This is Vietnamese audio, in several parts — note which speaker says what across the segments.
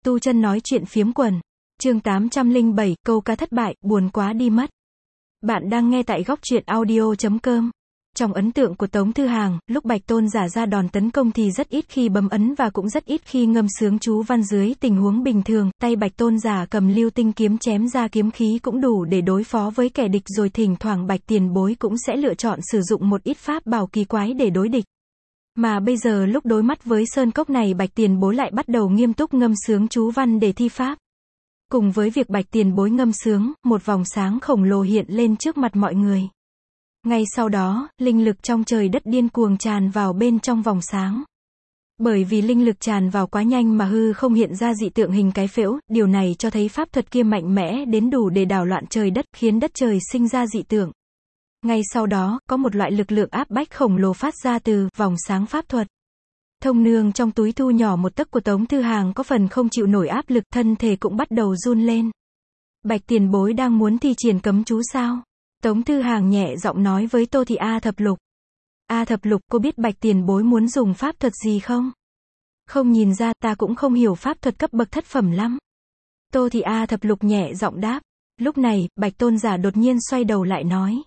Speaker 1: Tu Chân nói chuyện phiếm quần. Chương 807, câu cá thất bại, buồn quá đi mất. Bạn đang nghe tại góc truyện audio.com. Trong ấn tượng của Tống Thư Hàng, lúc Bạch Tôn giả ra đòn tấn công thì rất ít khi bấm ấn và cũng rất ít khi ngâm sướng chú văn dưới tình huống bình thường, tay Bạch Tôn giả cầm lưu tinh kiếm chém ra kiếm khí cũng đủ để đối phó với kẻ địch rồi thỉnh thoảng Bạch Tiền Bối cũng sẽ lựa chọn sử dụng một ít pháp bảo kỳ quái để đối địch. Mà bây giờ lúc đối mắt với sơn cốc này Bạch Tiền Bối lại bắt đầu nghiêm túc ngâm sướng chú văn để thi pháp. Cùng với việc Bạch Tiền Bối ngâm sướng, một vòng sáng khổng lồ hiện lên trước mặt mọi người. Ngay sau đó, linh lực trong trời đất điên cuồng tràn vào bên trong vòng sáng. Bởi vì linh lực tràn vào quá nhanh mà hư không hiện ra dị tượng hình cái phễu, điều này cho thấy pháp thuật kia mạnh mẽ đến đủ để đảo loạn trời đất, khiến đất trời sinh ra dị tượng. Ngay sau đó, có một loại lực lượng áp bách khổng lồ phát ra từ vòng sáng pháp thuật. Thông nương trong túi thu nhỏ một tấc của Tống Thư Hàng có phần không chịu nổi áp lực, thân thể cũng bắt đầu run lên. Bạch Tiền Bối đang muốn thi triển cấm chú sao? Tống Thư Hàng nhẹ giọng nói với Tô Thị A Thập Lục. A Thập Lục, cô biết Bạch Tiền Bối muốn dùng pháp thuật gì không? Không nhìn ra, ta cũng không hiểu pháp thuật cấp bậc thất phẩm lắm. Tô Thị A Thập Lục nhẹ giọng đáp. Lúc này, Bạch Tôn giả đột nhiên xoay đầu lại nói.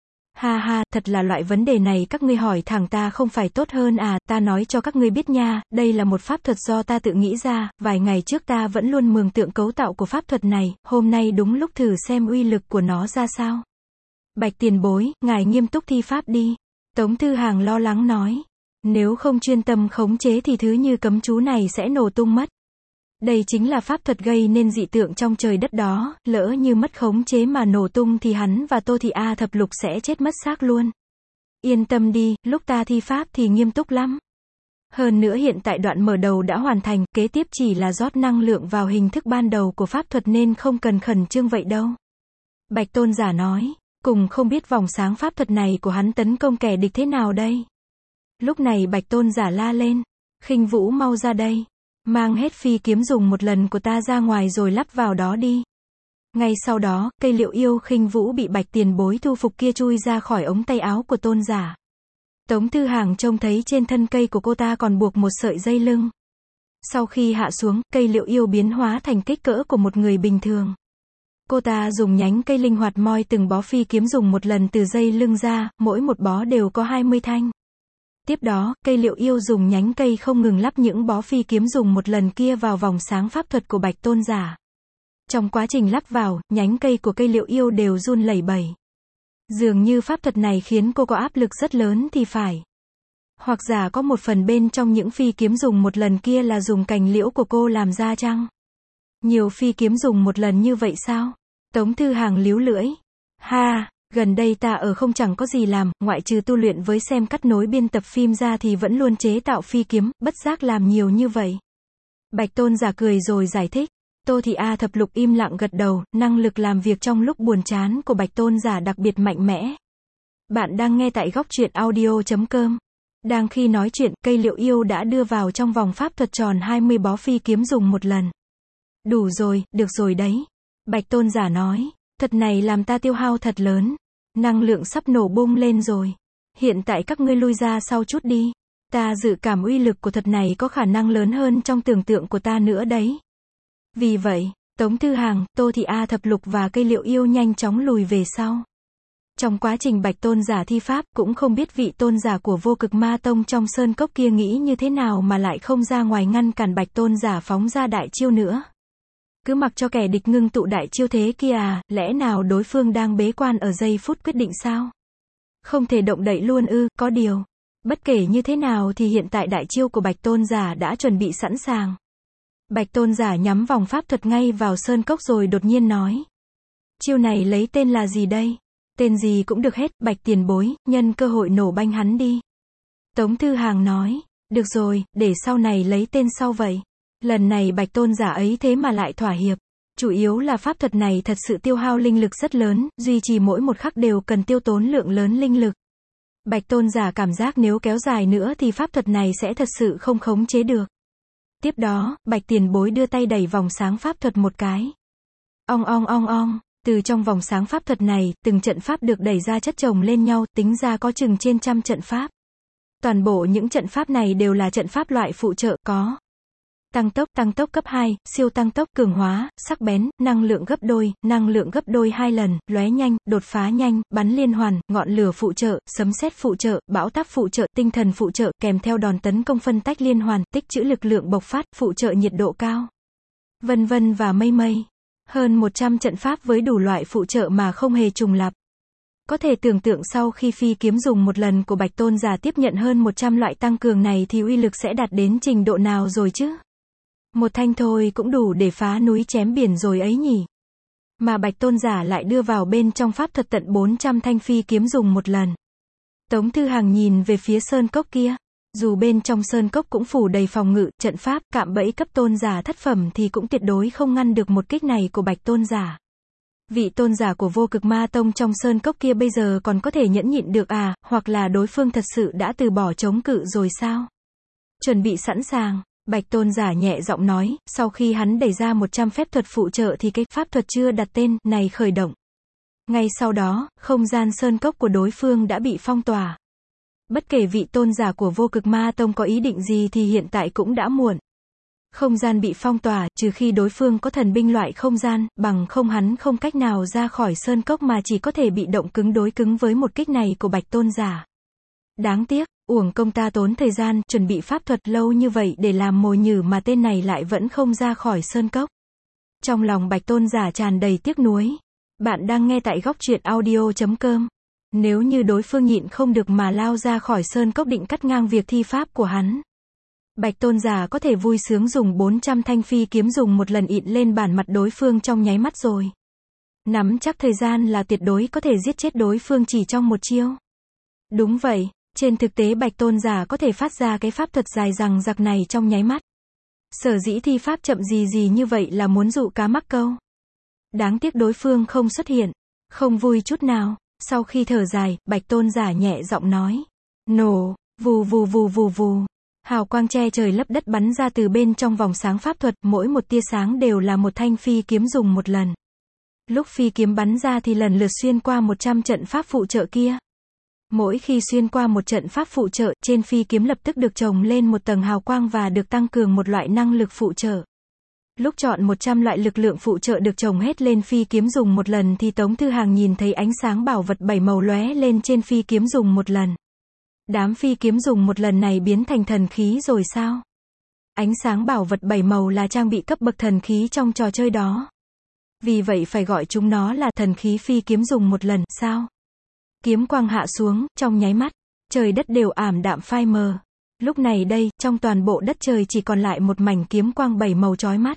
Speaker 1: Ha ha, thật là loại vấn đề này các ngươi hỏi thẳng ta không phải tốt hơn à, ta nói cho các ngươi biết nha, đây là một pháp thuật do ta tự nghĩ ra, vài ngày trước ta vẫn luôn mường tượng cấu tạo của pháp thuật này, hôm nay đúng lúc thử xem uy lực của nó ra sao. Bạch Tiền Bối, ngài nghiêm túc thi pháp đi. Tống Thư Hàng lo lắng nói. Nếu không chuyên tâm khống chế thì thứ như cấm chú này sẽ nổ tung mất. Đây chính là pháp thuật gây nên dị tượng trong trời đất đó, lỡ như mất khống chế mà nổ tung thì hắn và Tô Thị A Thập Lục sẽ chết mất xác luôn. Yên tâm đi, lúc ta thi pháp thì nghiêm túc lắm. Hơn nữa hiện tại đoạn mở đầu đã hoàn thành, kế tiếp chỉ là rót năng lượng vào hình thức ban đầu của pháp thuật nên không cần khẩn trương vậy đâu. Bạch Tôn giả nói, cùng không biết vòng sáng pháp thuật này của hắn tấn công kẻ địch thế nào đây. Lúc này Bạch Tôn giả la lên, Khinh Vũ mau ra đây. Mang hết phi kiếm dùng một lần của ta ra ngoài rồi lắp vào đó đi. Ngay sau đó, cây liệu yêu Khinh Vũ bị Bạch Tiền Bối thu phục kia chui ra khỏi ống tay áo của tôn giả. Tống Thư Hàng trông thấy trên thân cây của cô ta còn buộc một sợi dây lưng. Sau khi hạ xuống, cây liệu yêu biến hóa thành kích cỡ của một người bình thường. Cô ta dùng nhánh cây linh hoạt moi từng bó phi kiếm dùng một lần từ dây lưng ra, mỗi một bó đều có 20 thanh. Tiếp đó, cây liệu yêu dùng nhánh cây không ngừng lắp những bó phi kiếm dùng một lần kia vào vòng sáng pháp thuật của Bạch Tôn giả. Trong quá trình lắp vào, nhánh cây của cây liệu yêu đều run lẩy bẩy. Dường như pháp thuật này khiến cô có áp lực rất lớn thì phải. Hoặc giả có một phần bên trong những phi kiếm dùng một lần kia là dùng cành liễu của cô làm ra chăng? Nhiều phi kiếm dùng một lần như vậy sao? Tống Thư Hàng líu lưỡi. Ha! Gần đây ta ở không chẳng có gì làm, ngoại trừ tu luyện với xem cắt nối biên tập phim ra thì vẫn luôn chế tạo phi kiếm, bất giác làm nhiều như vậy. Bạch Tôn giả cười rồi giải thích. Tô Thị A Thập Lục im lặng gật đầu, năng lực làm việc trong lúc buồn chán của Bạch Tôn giả đặc biệt mạnh mẽ. Bạn đang nghe tại góc truyện audio.com. Đang khi nói chuyện, cây liệu yêu đã đưa vào trong vòng pháp thuật tròn 20 bó phi kiếm dùng một lần. Đủ rồi, được rồi đấy. Bạch Tôn giả nói. Thuật này làm ta tiêu hao thật lớn. Năng lượng sắp nổ bung lên rồi. Hiện tại các ngươi lui ra sau chút đi. Ta dự cảm uy lực của thuật này có khả năng lớn hơn trong tưởng tượng của ta nữa đấy. Vì vậy, Tống Thư Hàng, Tô Thị A Thập Lục và cây liệu yêu nhanh chóng lùi về sau. Trong quá trình Bạch Tôn giả thi pháp, cũng không biết vị tôn giả của Vô Cực Ma Tông trong sơn cốc kia nghĩ như thế nào mà lại không ra ngoài ngăn cản Bạch Tôn giả phóng ra đại chiêu nữa. Cứ mặc cho kẻ địch ngưng tụ đại chiêu thế kia à, lẽ nào đối phương đang bế quan ở giây phút quyết định sao? Không thể động đậy luôn ư, có điều. Bất kể như thế nào thì hiện tại đại chiêu của Bạch Tôn giả đã chuẩn bị sẵn sàng. Bạch Tôn giả nhắm vòng pháp thuật ngay vào sơn cốc rồi đột nhiên nói. Chiêu này lấy tên là gì đây? Tên gì cũng được hết, Bạch Tiền Bối, nhân cơ hội nổ banh hắn đi. Tống Thư Hàng nói. Được rồi, để sau này lấy tên sau vậy. Lần này Bạch Tôn giả ấy thế mà lại thỏa hiệp. Chủ yếu là pháp thuật này thật sự tiêu hao linh lực rất lớn, duy trì mỗi một khắc đều cần tiêu tốn lượng lớn linh lực. Bạch Tôn giả cảm giác nếu kéo dài nữa thì pháp thuật này sẽ thật sự không khống chế được. Tiếp đó, Bạch Tiền Bối đưa tay đẩy vòng sáng pháp thuật một cái. Ong ong ong ong, từ trong vòng sáng pháp thuật này, từng trận pháp được đẩy ra chất chồng lên nhau, tính ra có chừng trên trăm trận pháp. Toàn bộ những trận pháp này đều là trận pháp loại phụ trợ, có tăng tốc cấp 2, siêu tăng tốc, cường hóa, sắc bén, năng lượng gấp đôi 2 lần, lóe nhanh, đột phá nhanh, bắn liên hoàn, ngọn lửa phụ trợ, sấm sét phụ trợ, bão táp phụ trợ, tinh thần phụ trợ, kèm theo đòn tấn công phân tách liên hoàn, tích trữ lực lượng bộc phát, phụ trợ nhiệt độ cao. Vân vân và mây mây. Hơn 100 trận pháp với đủ loại phụ trợ mà không hề trùng lặp. Có thể tưởng tượng sau khi phi kiếm dùng một lần của Bạch Tôn giả tiếp nhận hơn 100 loại tăng cường này thì uy lực sẽ đạt đến trình độ nào rồi chứ? Một thanh thôi cũng đủ để phá núi chém biển rồi ấy nhỉ. Mà Bạch Tôn giả lại đưa vào bên trong pháp thuật tận 400 thanh phi kiếm dùng một lần. Tống Thư Hàng nhìn về phía sơn cốc kia. Dù bên trong sơn cốc cũng phủ đầy phòng ngự, trận pháp, cạm bẫy cấp tôn giả thất phẩm thì cũng tuyệt đối không ngăn được một kích này của Bạch Tôn giả. Vị tôn giả của Vô Cực Ma Tông trong sơn cốc kia bây giờ còn có thể nhẫn nhịn được à, hoặc là đối phương thật sự đã từ bỏ chống cự rồi sao? Chuẩn bị sẵn sàng, Bạch Tôn giả nhẹ giọng nói, sau khi hắn đẩy ra 100 phép thuật phụ trợ thì cái pháp thuật chưa đặt tên này khởi động. Ngay sau đó, không gian sơn cốc của đối phương đã bị phong tỏa. Bất kể vị tôn giả của Vô Cực Ma Tông có ý định gì thì hiện tại cũng đã muộn. Không gian bị phong tỏa, trừ khi đối phương có thần binh loại không gian, bằng không hắn không cách nào ra khỏi sơn cốc mà chỉ có thể bị động cứng đối cứng với một kích này của Bạch Tôn giả. Đáng tiếc, uổng công ta tốn thời gian, chuẩn bị pháp thuật lâu như vậy để làm mồi nhử mà tên này lại vẫn không ra khỏi sơn cốc. Trong lòng Bạch Tôn giả tràn đầy tiếc nuối. Bạn đang nghe tại góc truyện audio.com. Nếu như đối phương nhịn không được mà lao ra khỏi sơn cốc định cắt ngang việc thi pháp của hắn, Bạch Tôn giả có thể vui sướng dùng 400 thanh phi kiếm dùng một lần ịn lên bản mặt đối phương trong nháy mắt rồi. Nắm chắc thời gian là tuyệt đối có thể giết chết đối phương chỉ trong một chiêu. Đúng vậy, trên thực tế Bạch Tôn giả có thể phát ra cái pháp thuật dài dằng dặc này trong nháy mắt. Sở dĩ thi pháp chậm gì như vậy là muốn dụ cá mắc câu. Đáng tiếc đối phương không xuất hiện, không vui chút nào. Sau khi thở dài, Bạch Tôn giả nhẹ giọng nói. Nổ, vù vù vù vù vù. Hào quang che trời lấp đất bắn ra từ bên trong vòng sáng pháp thuật, mỗi một tia sáng đều là một thanh phi kiếm dùng một lần. Lúc phi kiếm bắn ra thì lần lượt xuyên qua 100 trận pháp phụ trợ kia. Mỗi khi xuyên qua một trận pháp phụ trợ, trên phi kiếm lập tức được chồng lên một tầng hào quang và được tăng cường một loại năng lực phụ trợ. Lúc chọn 100 loại lực lượng phụ trợ được chồng hết lên phi kiếm dùng một lần thì Tống Thư Hàng nhìn thấy ánh sáng bảo vật 7 màu lóe lên trên phi kiếm dùng một lần. Đám phi kiếm dùng một lần này biến thành thần khí rồi sao? Ánh sáng bảo vật 7 màu là trang bị cấp bậc thần khí trong trò chơi đó. Vì vậy phải gọi chúng nó là thần khí phi kiếm dùng một lần, sao? Kiếm quang hạ xuống, trong nháy mắt, trời đất đều ảm đạm phai mờ. Lúc này đây, trong toàn bộ đất trời chỉ còn lại một mảnh kiếm quang 7 màu chói mắt.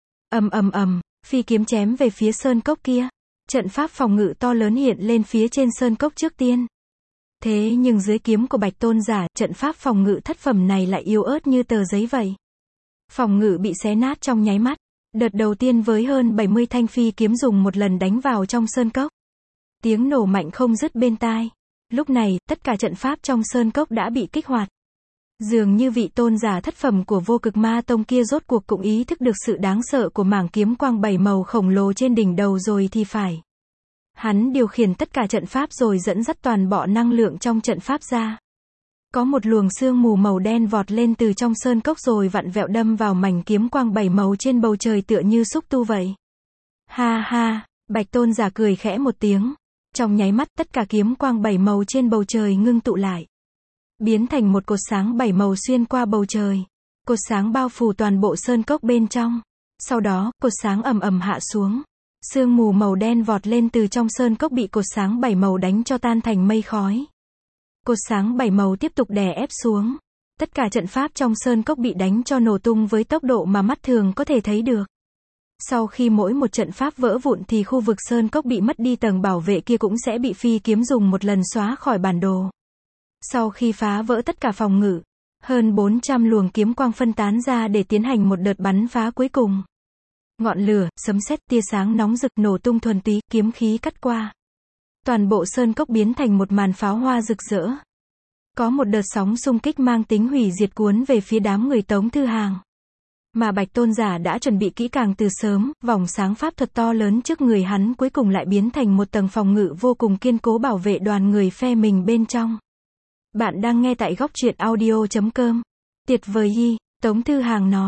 Speaker 1: Phi kiếm chém về phía sơn cốc kia. Trận pháp phòng ngự to lớn hiện lên phía trên sơn cốc trước tiên. Thế nhưng dưới kiếm của Bạch Tôn giả, trận pháp phòng ngự thất phẩm này lại yếu ớt như tờ giấy vậy. Phòng ngự bị xé nát trong nháy mắt. Đợt đầu tiên với hơn 70 thanh phi kiếm dùng một lần đánh vào trong sơn cốc. Tiếng nổ mạnh không dứt bên tai. Lúc này, tất cả trận pháp trong sơn cốc đã bị kích hoạt. Dường như vị tôn giả thất phẩm của Vô Cực Ma Tông kia rốt cuộc cũng ý thức được sự đáng sợ của mảng kiếm quang 7 màu khổng lồ trên đỉnh đầu rồi thì phải. Hắn điều khiển tất cả trận pháp rồi dẫn dắt toàn bộ năng lượng trong trận pháp ra. Có một luồng sương mù màu đen vọt lên từ trong sơn cốc rồi vặn vẹo đâm vào mảnh kiếm quang 7 màu trên bầu trời tựa như xúc tu vậy. Ha ha, Bạch Tôn giả cười khẽ một tiếng. Trong nháy mắt tất cả kiếm quang 7 màu trên bầu trời ngưng tụ lại. Biến thành một cột sáng 7 màu xuyên qua bầu trời. Cột sáng bao phủ toàn bộ sơn cốc bên trong. Sau đó, cột sáng ầm ầm hạ xuống. Sương mù màu đen vọt lên từ trong sơn cốc bị cột sáng 7 màu đánh cho tan thành mây khói. Cột sáng 7 màu tiếp tục đè ép xuống. Tất cả trận pháp trong sơn cốc bị đánh cho nổ tung với tốc độ mà mắt thường có thể thấy được. Sau khi mỗi một trận pháp vỡ vụn thì khu vực sơn cốc bị mất đi tầng bảo vệ kia cũng sẽ bị phi kiếm dùng một lần xóa khỏi bản đồ. Sau khi phá vỡ tất cả phòng ngự, hơn 400 luồng kiếm quang phân tán ra để tiến hành một đợt bắn phá cuối cùng. Ngọn lửa, sấm sét, tia sáng nóng rực nổ tung thuần túy, kiếm khí cắt qua. Toàn bộ sơn cốc biến thành một màn pháo hoa rực rỡ. Có một đợt sóng xung kích mang tính hủy diệt cuốn về phía đám người Tống Thư Hàng. Mà Bạch Tôn giả đã chuẩn bị kỹ càng từ sớm, vòng sáng pháp thuật to lớn trước người hắn cuối cùng lại biến thành một tầng phòng ngự vô cùng kiên cố bảo vệ đoàn người phe mình bên trong. Bạn đang nghe tại góc truyện audio.com. Tuyệt vời Tống Thư Hàng nói.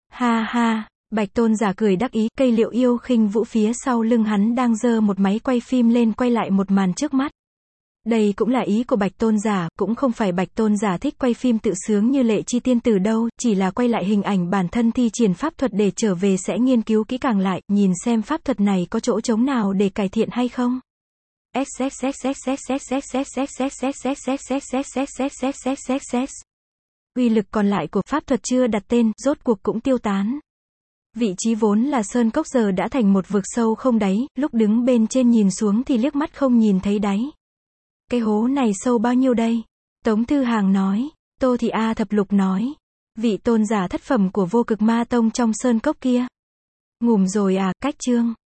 Speaker 1: Ha ha, Bạch Tôn giả cười đắc ý, cây Liệu Yêu Khinh Vũ phía sau lưng hắn đang giơ một máy quay phim lên quay lại một màn trước mắt. Đây cũng là ý của Bạch Tôn giả, cũng không phải Bạch Tôn giả thích quay phim tự sướng như Lệ Chi Tiên Tử đâu, chỉ là quay lại hình ảnh bản thân thi triển pháp thuật để trở về sẽ nghiên cứu kỹ càng lại, nhìn xem pháp thuật này có chỗ trống nào để cải thiện hay không. Uy lực còn lại của pháp thuật chưa đặt tên, rốt cuộc cũng tiêu tán. Vị trí vốn là sơn cốc giờ đã thành một vực sâu không đáy, lúc đứng bên trên nhìn xuống thì liếc mắt không nhìn thấy đáy. Cái hố này sâu bao nhiêu đây? Tống Thư Hàng nói. Tô Thị A Thập Lục nói. Vị tôn giả thất phẩm của Vô Cực Ma Tông trong sơn cốc kia. Ngủm rồi à, cách chương.